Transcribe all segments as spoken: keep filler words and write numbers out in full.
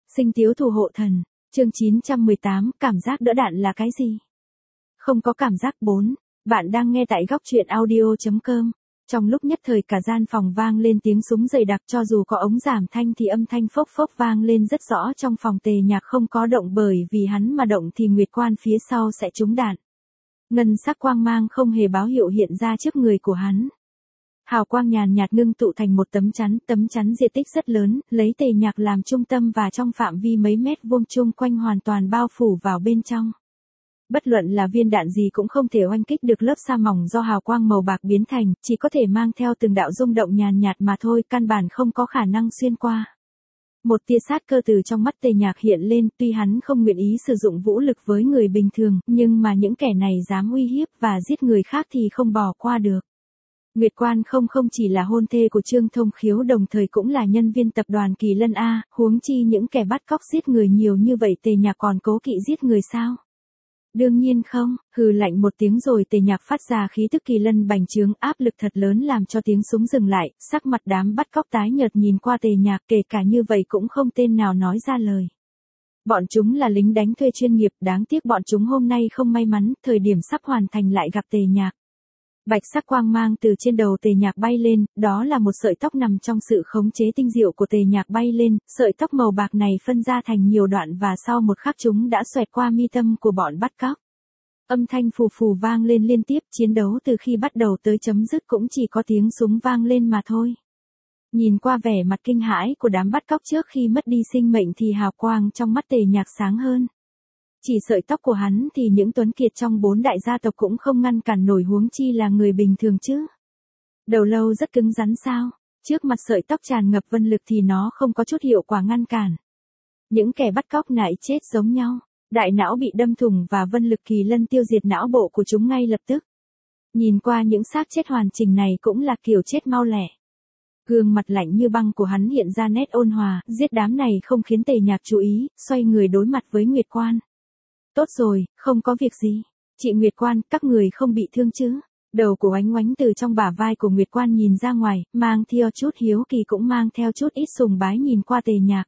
Sinh tiếu thủ hộ thần, chương chín trăm mười tám, cảm giác đỡ đạn là cái gì? Không có cảm giác bốn. Bạn đang nghe tại góc truyện audio chấm com. Trong lúc nhất thời cả gian phòng vang lên tiếng súng dày đặc, cho dù có ống giảm thanh thì âm thanh phốc phốc vang lên rất rõ. Trong phòng Tề Nhạc không có động, bởi vì hắn mà động thì Nguyệt Quan phía sau sẽ trúng đạn. Ngân sắc quang mang không hề báo hiệu hiện ra trước người của hắn. Hào quang nhàn nhạt ngưng tụ thành một tấm chắn, tấm chắn diện tích rất lớn, lấy Tề Nhạc làm trung tâm và trong phạm vi mấy mét vuông chung quanh hoàn toàn bao phủ vào bên trong. Bất luận là viên đạn gì cũng không thể oanh kích được lớp sa mỏng do hào quang màu bạc biến thành, chỉ có thể mang theo từng đạo rung động nhàn nhạt mà thôi, căn bản không có khả năng xuyên qua. Một tia sát cơ từ trong mắt Tề Nhạc hiện lên, tuy hắn không nguyện ý sử dụng vũ lực với người bình thường, nhưng mà những kẻ này dám uy hiếp và giết người khác thì không bỏ qua được. Nguyệt Quan không không chỉ là hôn thê của Trương Thông Khiếu, đồng thời cũng là nhân viên tập đoàn Kỳ Lân A, huống chi những kẻ bắt cóc giết người nhiều như vậy Tề Nhạc còn cố kỵ giết người sao? Đương nhiên không, hừ lạnh một tiếng rồi Tề Nhạc phát ra khí tức Kỳ Lân bành trướng, áp lực thật lớn làm cho tiếng súng dừng lại, sắc mặt đám bắt cóc tái nhợt nhìn qua Tề Nhạc, kể cả như vậy cũng không tên nào nói ra lời. Bọn chúng là lính đánh thuê chuyên nghiệp, đáng tiếc bọn chúng hôm nay không may mắn, thời điểm sắp hoàn thành lại gặp Tề Nhạc. Bạch sắc quang mang từ trên đầu Tề Nhạc bay lên, đó là một sợi tóc nằm trong sự khống chế tinh diệu của Tề Nhạc bay lên, sợi tóc màu bạc này phân ra thành nhiều đoạn và sau một khắc chúng đã xoẹt qua mi tâm của bọn bắt cóc. Âm thanh phù phù vang lên liên tiếp, chiến đấu từ khi bắt đầu tới chấm dứt cũng chỉ có tiếng súng vang lên mà thôi. Nhìn qua vẻ mặt kinh hãi của đám bắt cóc trước khi mất đi sinh mệnh thì hào quang trong mắt Tề Nhạc sáng hơn. Chỉ sợi tóc của hắn thì những tuấn kiệt trong bốn đại gia tộc cũng không ngăn cản nổi, huống chi là người bình thường chứ. Đầu lâu rất cứng rắn sao, trước mặt sợi tóc tràn ngập vân lực thì nó không có chút hiệu quả ngăn cản. Những kẻ bắt cóc nại chết giống nhau, đại não bị đâm thủng và vân lực Kỳ Lân tiêu diệt não bộ của chúng ngay lập tức. Nhìn qua những xác chết hoàn chỉnh này cũng là kiểu chết mau lẹ. Gương mặt lạnh như băng của hắn hiện ra nét ôn hòa, giết đám này không khiến Tề Nhạc chú ý, xoay người đối mặt với Nguyệt Quan. Tốt rồi, không có việc gì. Chị Nguyệt Quan, các người không bị thương chứ? Đầu của Oánh Oánh từ trong bả vai của Nguyệt Quan nhìn ra ngoài, mang theo chút hiếu kỳ cũng mang theo chút ít sùng bái nhìn qua Tề Nhạc.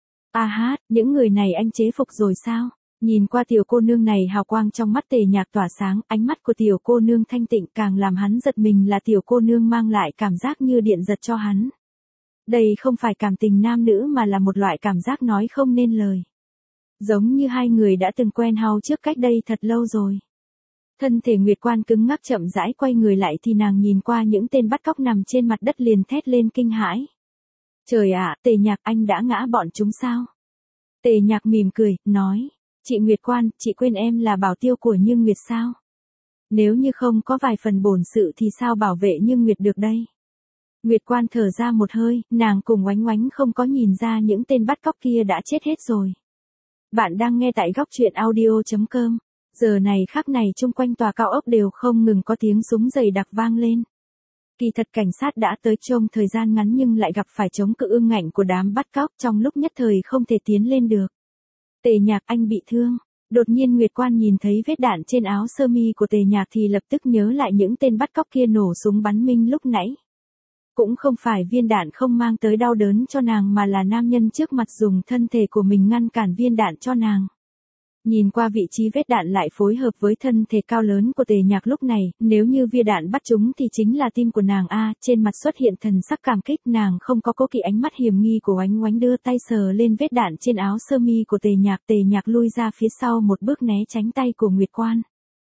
A hát, những người này anh chế phục rồi sao? Nhìn qua tiểu cô nương này, hào quang trong mắt Tề Nhạc tỏa sáng, ánh mắt của tiểu cô nương thanh tịnh càng làm hắn giật mình, là tiểu cô nương mang lại cảm giác như điện giật cho hắn. Đây không phải cảm tình nam nữ mà là một loại cảm giác nói không nên lời. Giống như hai người đã từng quen hao trước cách đây thật lâu rồi. Thân thể Nguyệt Quan cứng ngắc chậm rãi quay người lại thì nàng nhìn qua những tên bắt cóc nằm trên mặt đất liền thét lên kinh hãi. Trời ạ, Tề Nhạc, anh đã ngã bọn chúng sao? Tề Nhạc mỉm cười, nói. Chị Nguyệt Quan, chị quên em là bảo tiêu của Như Nguyệt sao? Nếu như không có vài phần bổn sự thì sao bảo vệ Như Nguyệt được đây? Nguyệt Quan thở ra một hơi, nàng cùng Oánh Oánh không có nhìn ra những tên bắt cóc kia đã chết hết rồi. Bạn đang nghe tại góc truyện audio chấm com. Giờ này khắc này chung quanh tòa cao ốc đều không ngừng có tiếng súng dày đặc vang lên. Kỳ thật cảnh sát đã tới trong thời gian ngắn nhưng lại gặp phải chống cự ương ngạnh của đám bắt cóc, trong lúc nhất thời không thể tiến lên được. Tề Nhạc, anh bị thương. Đột nhiên Nguyệt Quan nhìn thấy vết đạn trên áo sơ mi của Tề Nhạc thì lập tức nhớ lại những tên bắt cóc kia nổ súng bắn minh lúc nãy. Cũng không phải viên đạn không mang tới đau đớn cho nàng mà là nam nhân trước mặt dùng thân thể của mình ngăn cản viên đạn cho nàng. Nhìn qua vị trí vết đạn lại phối hợp với thân thể cao lớn của Tề Nhạc lúc này, nếu như viên đạn bắt chúng thì chính là tim của nàng a. Trên mặt xuất hiện thần sắc cảm kích, nàng không có cố kỵ ánh mắt hiểm nghi của Oánh Oánh đưa tay sờ lên vết đạn trên áo sơ mi của Tề Nhạc. Tề Nhạc lui ra phía sau một bước né tránh tay của Nguyệt Quan.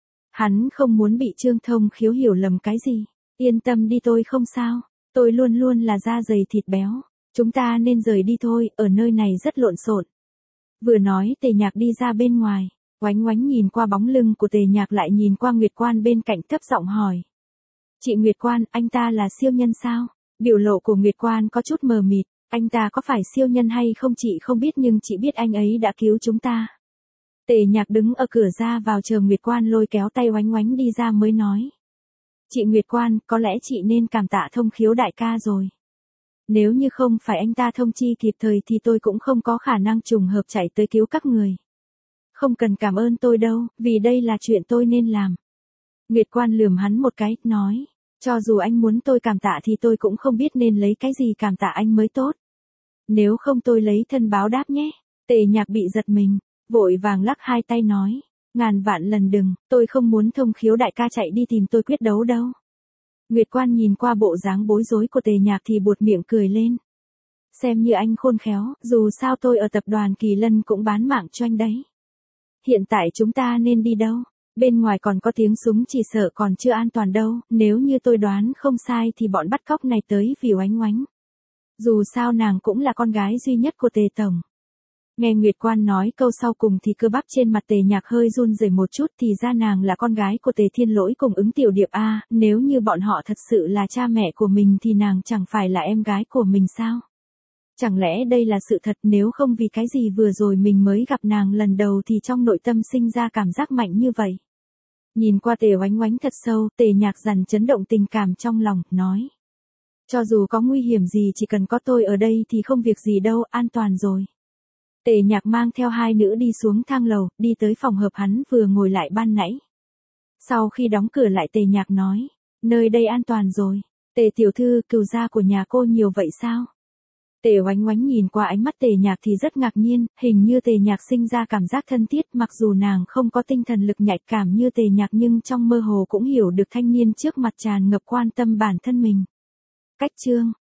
Hắn không muốn bị Trương Thông Khiếu hiểu lầm cái gì. Yên tâm đi, tôi không sao. Tôi luôn luôn là da dày thịt béo. Chúng ta nên rời đi thôi, ở nơi này rất lộn xộn. Vừa nói Tề Nhạc đi ra bên ngoài. Oánh Oánh nhìn qua bóng lưng của Tề Nhạc lại nhìn qua Nguyệt Quan bên cạnh thấp giọng hỏi. Chị Nguyệt Quan, anh ta là siêu nhân sao? Biểu lộ của Nguyệt Quan có chút mờ mịt. Anh ta có phải siêu nhân hay không chị không biết, nhưng chị biết anh ấy đã cứu chúng ta. Tề Nhạc đứng ở cửa ra vào chờ Nguyệt Quan lôi kéo tay Oánh Oánh đi ra mới nói. Chị Nguyệt Quan, có lẽ chị nên cảm tạ Thông Khiếu đại ca rồi. Nếu như không phải anh ta thông chi kịp thời thì tôi cũng không có khả năng trùng hợp chạy tới cứu các người. Không cần cảm ơn tôi đâu, vì đây là chuyện tôi nên làm. Nguyệt Quan lườm hắn một cái, nói. Cho dù anh muốn tôi cảm tạ thì tôi cũng không biết nên lấy cái gì cảm tạ anh mới tốt. Nếu không tôi lấy thân báo đáp nhé. Tề Nhạc bị giật mình, vội vàng lắc hai tay nói, ngàn vạn lần đừng, tôi không muốn Thông Khiếu đại ca chạy đi tìm tôi quyết đấu đâu. Nguyệt Quan nhìn qua bộ dáng bối rối của Tề Nhạc thì buột miệng cười lên. Xem như anh khôn khéo, dù sao tôi ở tập đoàn Kỳ Lân cũng bán mạng cho anh đấy. Hiện tại chúng ta nên đi đâu? Bên ngoài còn có tiếng súng chỉ sợ còn chưa an toàn đâu, nếu như tôi đoán không sai thì bọn bắt cóc này tới vì Oánh Oánh. Dù sao nàng cũng là con gái duy nhất của Tề Tổng. Nghe Nguyệt Quan nói câu sau cùng thì cơ bắp trên mặt Tề Nhạc hơi run rẩy một chút, thì ra nàng là con gái của Tề Thiên Lỗi cùng Ứng Tiểu Điệp a, nếu như bọn họ thật sự là cha mẹ của mình thì nàng chẳng phải là em gái của mình sao? Chẳng lẽ đây là sự thật, nếu không vì cái gì vừa rồi mình mới gặp nàng lần đầu thì trong nội tâm sinh ra cảm giác mạnh như vậy. Nhìn qua Tề Oánh Oánh thật sâu, Tề Nhạc dằn chấn động tình cảm trong lòng, nói. Cho dù có nguy hiểm gì chỉ cần có tôi ở đây thì không việc gì đâu, an toàn rồi. Tề Nhạc mang theo hai nữ đi xuống thang lầu, đi tới phòng hợp hắn vừa ngồi lại ban nãy. Sau khi đóng cửa lại Tề Nhạc nói, nơi đây an toàn rồi. Tề tiểu thư, cừu gia của nhà cô nhiều vậy sao? Tề Oánh Oánh nhìn qua ánh mắt Tề Nhạc thì rất ngạc nhiên, hình như Tề Nhạc sinh ra cảm giác thân thiết, mặc dù nàng không có tinh thần lực nhạy cảm như Tề Nhạc nhưng trong mơ hồ cũng hiểu được thanh niên trước mặt tràn ngập quan tâm bản thân mình. Cách chương